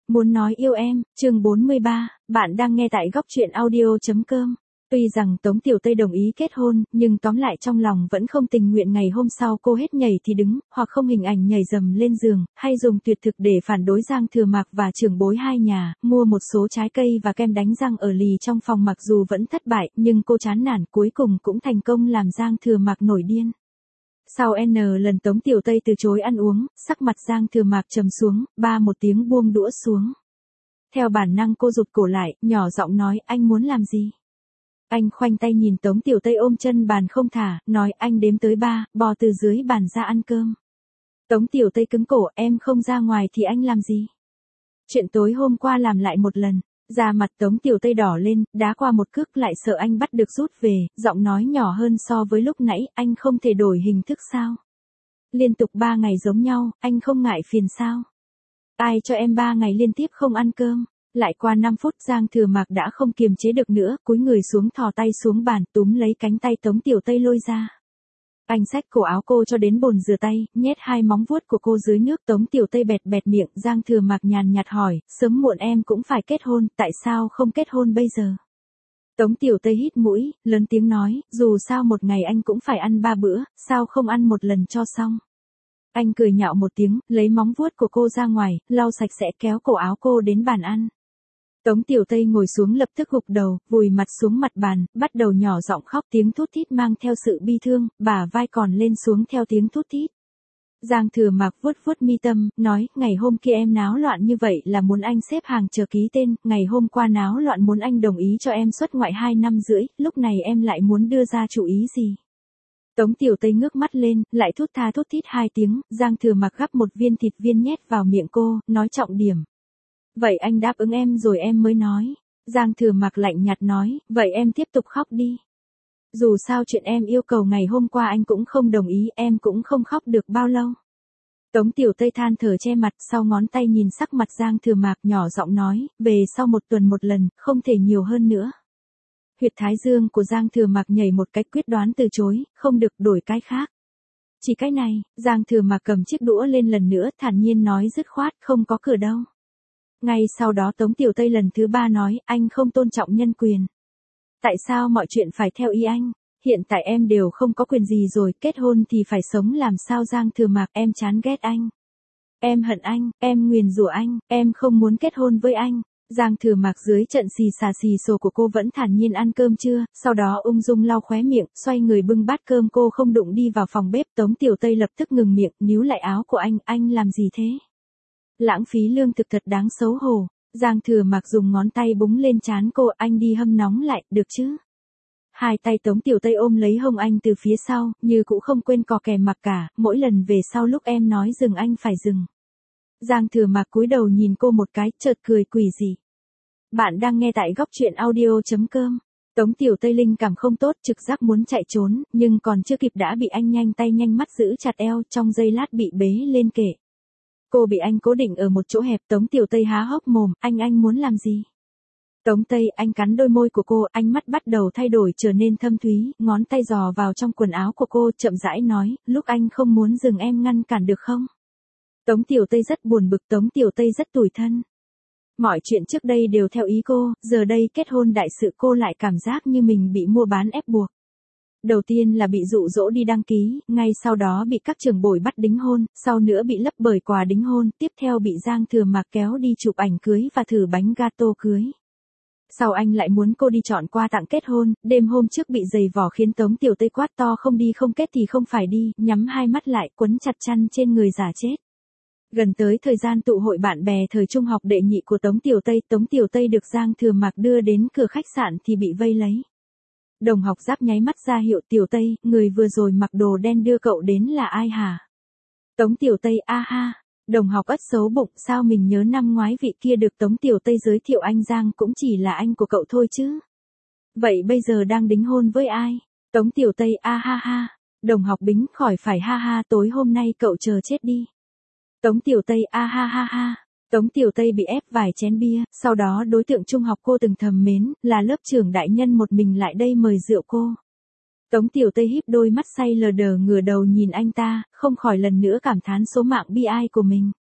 Muốn nói yêu em, chương 43, bạn đang nghe tại góc truyện audio.com. Tuy rằng Tống Tiểu Tây đồng ý kết hôn, nhưng tóm lại trong lòng vẫn không tình nguyện ngày hôm sau cô hết nhảy thì đứng, hoặc không hình ảnh nhảy dầm lên giường, hay dùng tuyệt thực để phản đối Giang Thừa Mạc và trưởng bối hai nhà, mua một số trái cây và kem đánh răng ở lì trong phòng mặc dù vẫn thất bại, nhưng cô chán nản cuối cùng cũng thành công làm Giang Thừa Mạc nổi điên. Sau N lần Tống Tiểu Tây từ chối ăn uống, sắc mặt Giang Thừa Mạc trầm xuống, ba một tiếng buông đũa xuống. Theo bản năng cô rụt cổ lại, nhỏ giọng nói, anh muốn làm gì? Anh khoanh tay nhìn Tống Tiểu Tây ôm chân bàn không thả, nói anh đếm tới 3, bò từ dưới bàn ra ăn cơm. Tống Tiểu Tây cứng cổ, em không ra ngoài thì anh làm gì? Chuyện tối hôm qua làm lại một lần. Da mặt Tống Tiểu Tây đỏ lên, đá qua một cước lại sợ anh bắt được rút về, giọng nói nhỏ hơn so với lúc nãy, anh không thể đổi hình thức sao? Liên tục 3 ngày giống nhau, anh không ngại phiền sao? Ai cho em 3 ngày liên tiếp không ăn cơm? Lại qua 5 phút Giang Thừa Mạc đã không kiềm chế được nữa, cúi người xuống thò tay xuống bàn túm lấy cánh tay Tống Tiểu Tây lôi ra. Anh xách cổ áo cô cho đến bồn rửa tay, nhét 2 móng vuốt của cô dưới nước. Tống Tiểu Tây bẹt bẹt miệng, Giang Thừa Mạc nhàn nhạt hỏi, sớm muộn em cũng phải kết hôn, tại sao không kết hôn bây giờ? Tống Tiểu Tây hít mũi, lớn tiếng nói, dù sao một ngày anh cũng phải ăn 3 bữa, sao không ăn một lần cho xong? Anh cười nhạo một tiếng, lấy móng vuốt của cô ra ngoài, lau sạch sẽ kéo cổ áo cô đến bàn ăn. Tống Tiểu Tây ngồi xuống lập tức gục đầu, vùi mặt xuống mặt bàn, bắt đầu nhỏ giọng khóc, tiếng thút thít mang theo sự bi thương, bả vai còn lên xuống theo tiếng thút thít. Giang Thừa Mạc vuốt vuốt mi tâm, nói, ngày hôm kia em náo loạn như vậy là muốn anh xếp hàng chờ ký tên, ngày hôm qua náo loạn muốn anh đồng ý cho em xuất ngoại 2 năm rưỡi, lúc này em lại muốn đưa ra chủ ý gì? Tống Tiểu Tây ngước mắt lên, lại thút tha thút thít 2 tiếng, Giang Thừa Mạc gắp một viên thịt viên nhét vào miệng cô, nói trọng điểm. Vậy anh đáp ứng em rồi em mới nói. Giang Thừa Mạc lạnh nhạt nói, vậy em tiếp tục khóc đi. Dù sao chuyện em yêu cầu ngày hôm qua anh cũng không đồng ý, em cũng không khóc được bao lâu. Tống Tiểu Tây than thở che mặt, sau ngón tay nhìn sắc mặt Giang Thừa Mạc nhỏ giọng nói, về sau 1 tuần 1 lần, không thể nhiều hơn nữa. Huyệt thái dương của Giang Thừa Mạc nhảy một cách quyết đoán từ chối, không được đổi cái khác. Chỉ cái này, Giang Thừa Mạc cầm chiếc đũa lên lần nữa, thản nhiên nói dứt khoát, không có cửa đâu. Ngay sau đó Tống Tiểu Tây lần thứ 3 nói, anh không tôn trọng nhân quyền. Tại sao mọi chuyện phải theo ý anh? Hiện tại em đều không có quyền gì rồi, kết hôn thì phải sống làm sao? Giang Thừa Mạc, em chán ghét anh. Em hận anh, em nguyền rủa anh, em không muốn kết hôn với anh. Giang Thừa Mạc dưới trận xì xà xì xồ của cô vẫn thản nhiên ăn cơm trưa, sau đó ung dung lau khóe miệng, xoay người bưng bát cơm cô không đụng đi vào phòng bếp. Tống Tiểu Tây lập tức ngừng miệng, níu lại áo của anh làm gì thế? Lãng phí lương thực thật đáng xấu hổ. Giang Thừa Mạc dùng ngón tay búng lên trán cô, anh đi hâm nóng lại, được chứ? 2 tay Tống Tiểu Tây ôm lấy hông anh từ phía sau, như cũng không quên cò kè mặc cả, mỗi lần về sau lúc em nói dừng anh phải dừng. Giang Thừa Mạc cúi đầu nhìn cô một cái, chợt cười quỷ dị. Bạn đang nghe tại góc truyện audio.com. Tống Tiểu Tây linh cảm không tốt, trực giác muốn chạy trốn, nhưng còn chưa kịp đã bị anh nhanh tay nhanh mắt giữ chặt eo, trong giây lát bị bế lên kệ. Cô bị anh cố định ở một chỗ hẹp. Tống Tiểu Tây há hốc mồm, anh muốn làm gì? Tống Tây, anh cắn đôi môi của cô, ánh mắt bắt đầu thay đổi trở nên thâm thúy, ngón tay dò vào trong quần áo của cô, chậm rãi nói, lúc anh không muốn dừng em ngăn cản được không? Tống Tiểu Tây rất buồn bực, Tống Tiểu Tây rất tủi thân. Mọi chuyện trước đây đều theo ý cô, giờ đây kết hôn đại sự cô lại cảm giác như mình bị mua bán ép buộc. Đầu tiên là bị dụ dỗ đi đăng ký, ngay sau đó bị các trưởng bối bắt đính hôn, sau nữa bị lấp bởi quà đính hôn, tiếp theo bị Giang Thừa Mạc kéo đi chụp ảnh cưới và thử bánh gato cưới. Sau anh lại muốn cô đi chọn quà tặng kết hôn, đêm hôm trước bị giày vò khiến Tống Tiểu Tây quát to không đi không kết thì không phải đi, nhắm 2 mắt lại quấn chặt chăn trên người giả chết. Gần tới thời gian tụ hội bạn bè thời trung học đệ nhị của Tống Tiểu Tây được Giang Thừa Mạc đưa đến cửa khách sạn thì bị vây lấy. Đồng học Giáp nháy mắt ra hiệu, Tiểu Tây, người vừa rồi mặc đồ đen đưa cậu đến là ai hả? Tống Tiểu Tây, a ha. Đồng học ất xấu bụng, sao mình nhớ năm ngoái vị kia được Tống Tiểu Tây giới thiệu anh Giang cũng chỉ là anh của cậu thôi chứ. Vậy bây giờ đang đính hôn với ai? Tống Tiểu Tây, a ha ha. Đồng học Bính, khỏi phải ha ha, tối hôm nay cậu chờ chết đi. Tống Tiểu Tây, a ha ha ha. Tống Tiểu Tây bị ép vài chén bia, sau đó đối tượng trung học cô từng thầm mến, là lớp trưởng đại nhân một mình lại đây mời rượu cô. Tống Tiểu Tây híp đôi mắt say lờ đờ ngửa đầu nhìn anh ta, không khỏi lần nữa cảm thán số mạng bi ai của mình.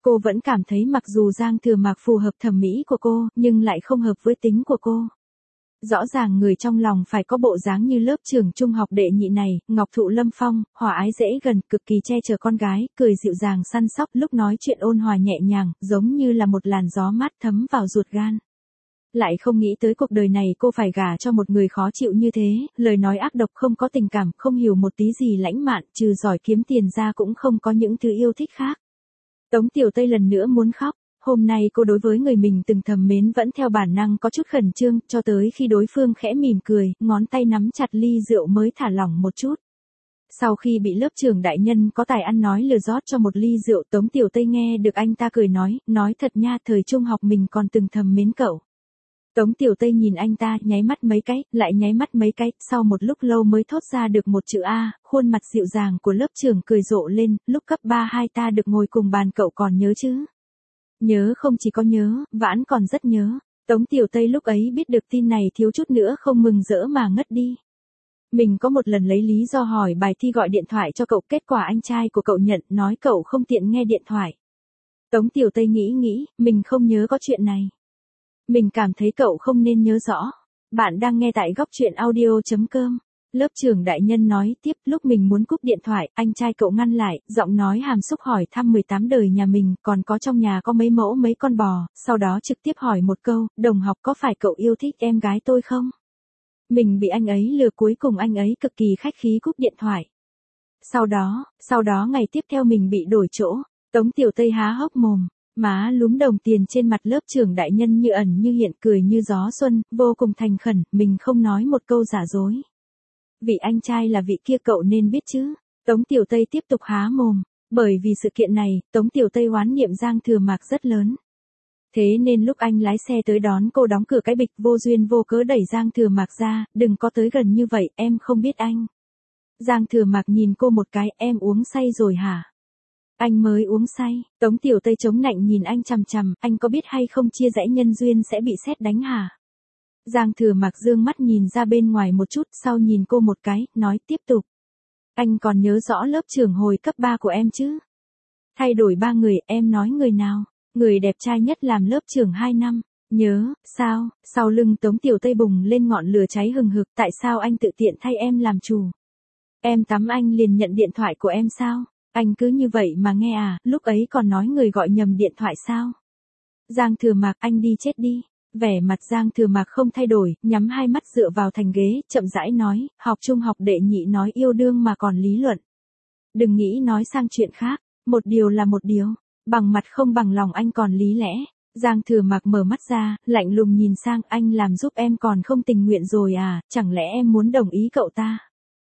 Cô vẫn cảm thấy mặc dù Giang Thừa Mạc phù hợp thẩm mỹ của cô, nhưng lại không hợp với tính của cô. Rõ ràng người trong lòng phải có bộ dáng như lớp trường trung học đệ nhị này, ngọc thụ lâm phong, hòa ái dễ gần, cực kỳ che chở con gái, cười dịu dàng săn sóc, lúc nói chuyện ôn hòa nhẹ nhàng, giống như là một làn gió mát thấm vào ruột gan. Lại không nghĩ tới cuộc đời này cô phải gả cho một người khó chịu như thế, lời nói ác độc, không có tình cảm, không hiểu một tí gì lãnh mạn, trừ giỏi kiếm tiền ra cũng không có những thứ yêu thích khác. Tống Tiểu Tây lần nữa muốn khóc. Hôm nay cô đối với người mình từng thầm mến vẫn theo bản năng có chút khẩn trương, cho tới khi đối phương khẽ mỉm cười, ngón tay nắm chặt ly rượu mới thả lỏng một chút. Sau khi bị lớp trưởng đại nhân có tài ăn nói lừa rót cho một ly rượu, Tống Tiểu Tây nghe được anh ta cười nói thật nha, thời trung học mình còn từng thầm mến cậu. Tống Tiểu Tây nhìn anh ta, nháy mắt mấy cái, lại nháy mắt mấy cái, sau một lúc lâu mới thốt ra được một chữ A, khuôn mặt dịu dàng của lớp trưởng cười rộ lên, lúc cấp 3 hai ta được ngồi cùng bàn cậu còn nhớ chứ? Nhớ, không chỉ có nhớ, vãn còn rất nhớ. Tống Tiểu Tây lúc ấy biết được tin này thiếu chút nữa không mừng rỡ mà ngất đi. Mình có một lần lấy lý do hỏi bài thi gọi điện thoại cho cậu, kết quả anh trai của cậu nhận, nói cậu không tiện nghe điện thoại. Tống Tiểu Tây nghĩ, mình không nhớ có chuyện này. Mình cảm thấy cậu không nên nhớ rõ. Bạn đang nghe tại góc truyện audio.com. Lớp trưởng đại nhân nói tiếp, lúc mình muốn cúp điện thoại, anh trai cậu ngăn lại, giọng nói hàm xúc hỏi thăm 18 đời nhà mình, còn có trong nhà có mấy mẫu mấy con bò, sau đó trực tiếp hỏi một câu, đồng học có phải cậu yêu thích em gái tôi không? Mình bị anh ấy lừa, cuối cùng anh ấy cực kỳ khách khí cúp điện thoại. Sau đó ngày tiếp theo mình bị đổi chỗ. Tống Tiểu Tây há hốc mồm. Má lúm đồng tiền trên mặt lớp trưởng đại nhân như ẩn như hiện, cười như gió xuân, vô cùng thành khẩn, mình không nói một câu giả dối. Vị anh trai là vị kia cậu nên biết chứ. Tống Tiểu Tây tiếp tục há mồm. Bởi vì sự kiện này, Tống Tiểu Tây oán niệm Giang Thừa Mạc rất lớn. Thế nên lúc anh lái xe tới đón cô, đóng cửa cái bịch, vô duyên vô cớ đẩy Giang Thừa Mạc ra, đừng có tới gần như vậy, em không biết anh. Giang Thừa Mạc nhìn cô một cái, em uống say rồi hả? Anh mới uống say. Tống Tiểu Tây chống nạnh nhìn anh chằm chằm, anh có biết hay không chia rẽ nhân duyên sẽ bị sét đánh hả? Giang Thừa Mạc dương mắt nhìn ra bên ngoài một chút, sau nhìn cô một cái, nói tiếp tục. Anh còn nhớ rõ lớp trưởng hồi cấp 3 của em chứ? Thay đổi 3 người, em nói người nào? Người đẹp trai nhất làm lớp trưởng 2 năm. Nhớ, sao? Sau lưng Tống Tiểu Tây bùng lên ngọn lửa cháy hừng hực, tại sao anh tự tiện thay em làm chủ? Em tắm anh liền nhận điện thoại của em sao? Anh cứ như vậy mà nghe à, lúc ấy còn nói người gọi nhầm điện thoại sao? Giang Thừa Mạc, anh đi chết đi. Vẻ mặt Giang Thừa Mạc không thay đổi, nhắm hai mắt dựa vào thành ghế, chậm rãi nói, học trung học đệ nhị nói yêu đương mà còn lý luận. Đừng nghĩ nói sang chuyện khác, một điều là một điều, bằng mặt không bằng lòng anh còn lý lẽ. Giang Thừa Mạc mở mắt ra, lạnh lùng nhìn sang, anh làm giúp em còn không tình nguyện rồi à, chẳng lẽ em muốn đồng ý cậu ta?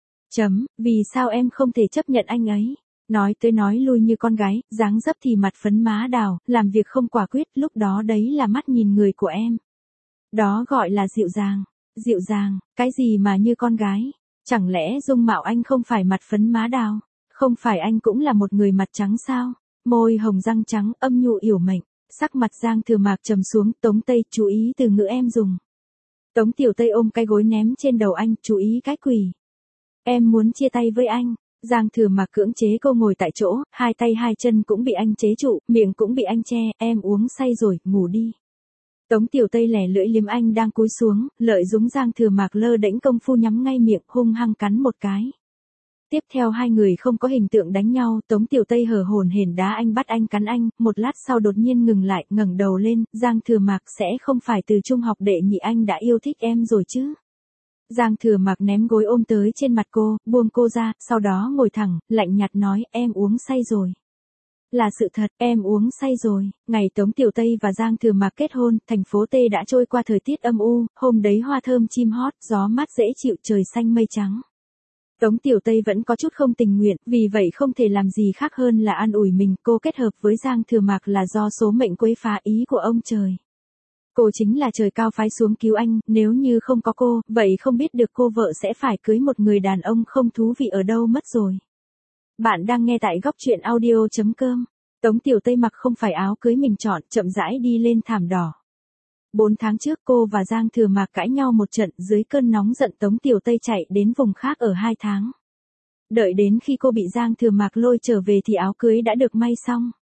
Vì sao em không thể chấp nhận anh ấy? Nói tới nói lui như con gái, dáng dấp thì mặt phấn má đào, làm việc không quả quyết, lúc đó đấy là mắt nhìn người của em. Đó gọi là dịu dàng. Dịu dàng, cái gì mà như con gái? Chẳng lẽ dung mạo anh không phải mặt phấn má đào? Không phải anh cũng là một người mặt trắng sao? Môi hồng răng trắng, âm nhu yểu mệnh. Sắc mặt Giang Thừa Mạc trầm xuống, Tống Tây, chú ý từ ngữ em dùng. Tống Tiểu Tây ôm cái gối ném trên đầu anh, chú ý cái quỷ. Em muốn chia tay với anh. Giang Thừa Mạc cưỡng chế cô ngồi tại chỗ, hai tay hai chân cũng bị anh chế trụ, miệng cũng bị anh che, em uống say rồi, ngủ đi. Tống Tiểu Tây lẻ lưỡi liếm anh đang cúi xuống, lợi dụng Giang Thừa Mạc lơ đễnh công phu nhắm ngay miệng, hung hăng cắn một cái. Tiếp theo hai người không có hình tượng đánh nhau, Tống Tiểu Tây hở hổn hển đá anh, bắt anh cắn anh, một lát sau đột nhiên ngừng lại, ngẩng đầu lên, Giang Thừa Mạc, sẽ không phải từ trung học đệ nhị anh đã yêu thích em rồi chứ? Giang Thừa Mạc ném gối ôm tới trên mặt cô, buông cô ra, sau đó ngồi thẳng, lạnh nhạt nói, em uống say rồi. Là sự thật, em uống say rồi. Ngày Tống Tiểu Tây và Giang Thừa Mạc kết hôn, thành phố T đã trôi qua thời tiết âm u, hôm đấy hoa thơm chim hót, gió mát dễ chịu, trời xanh mây trắng. Tống Tiểu Tây vẫn có chút không tình nguyện, vì vậy không thể làm gì khác hơn là an ủi mình, cô kết hợp với Giang Thừa Mạc là do số mệnh quấy phá, ý của ông trời. Cô chính là trời cao phái xuống cứu anh, nếu như không có cô, vậy không biết được cô vợ sẽ phải cưới một người đàn ông không thú vị ở đâu mất rồi. Bạn đang nghe tại góc truyện audio.com. Tống Tiểu Tây mặc không phải áo cưới mình chọn, chậm rãi đi lên thảm đỏ. 4 tháng trước cô và Giang Thừa Mạc cãi nhau một trận, dưới cơn nóng giận Tống Tiểu Tây chạy đến vùng khác ở 2 tháng. Đợi đến khi cô bị Giang Thừa Mạc lôi trở về thì áo cưới đã được may xong.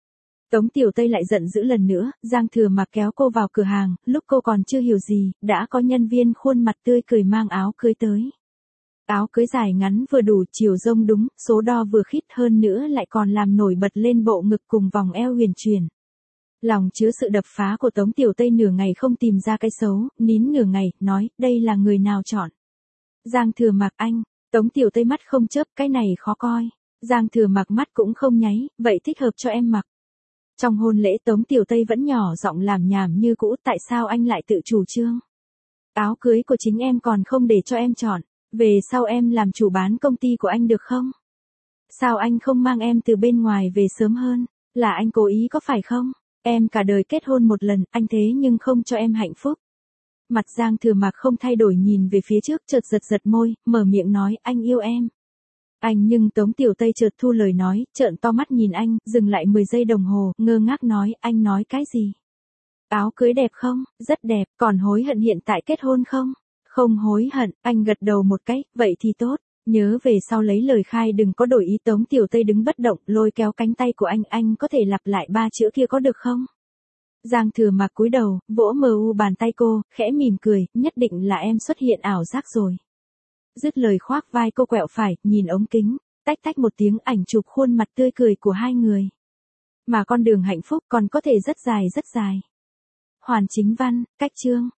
Tống Tiểu Tây lại giận dữ lần nữa, Giang Thừa Mặc kéo cô vào cửa hàng, lúc cô còn chưa hiểu gì, đã có nhân viên khuôn mặt tươi cười mang áo cưới tới. Áo cưới dài ngắn vừa đủ, chiều rông đúng, số đo vừa khít, hơn nữa lại còn làm nổi bật lên bộ ngực cùng vòng eo huyền chuyển. Lòng chứa sự đập phá của Tống Tiểu Tây nửa ngày không tìm ra cái xấu, nín nửa ngày, nói, đây là người nào chọn. Giang Thừa Mặc anh, Tống Tiểu Tây mắt không chớp, cái này khó coi. Giang Thừa Mặc mắt cũng không nháy, vậy thích hợp cho em mặc. Trong hôn lễ Tống Tiểu Tây vẫn nhỏ giọng làm nhảm như cũ, tại sao anh lại tự chủ trương? Áo cưới của chính em còn không để cho em chọn, về sau em làm chủ bán công ty của anh được không? Sao anh không mang em từ bên ngoài về sớm hơn? Là anh cố ý có phải không? Em cả đời kết hôn một lần, anh thế nhưng không cho em hạnh phúc. Mặt Giang Thừa Mặc không thay đổi nhìn về phía trước, chợt giật giật môi, mở miệng nói, anh yêu em. Anh, nhưng Tống Tiểu Tây chợt thu lời nói, trợn to mắt nhìn anh, dừng lại 10 giây đồng hồ, ngơ ngác nói, anh nói cái gì? Áo cưới đẹp không? Rất đẹp, còn hối hận hiện tại kết hôn không? Không hối hận, anh gật đầu một cái, vậy thì tốt. Nhớ về sau lấy lời khai đừng có đổi ý. Tống Tiểu Tây đứng bất động, lôi kéo cánh tay của anh có thể lặp lại 3 chữ kia có được không? Giang Thừa Mặc cúi đầu, vỗ mờ u bàn tay cô, khẽ mỉm cười, nhất định là em xuất hiện ảo giác rồi. Dứt lời khoác vai cô quẹo phải, nhìn ống kính, tách tách một tiếng, ảnh chụp khuôn mặt tươi cười của hai người. Mà con đường hạnh phúc còn có thể rất dài rất dài. Hoàn Chính Văn, cách chương.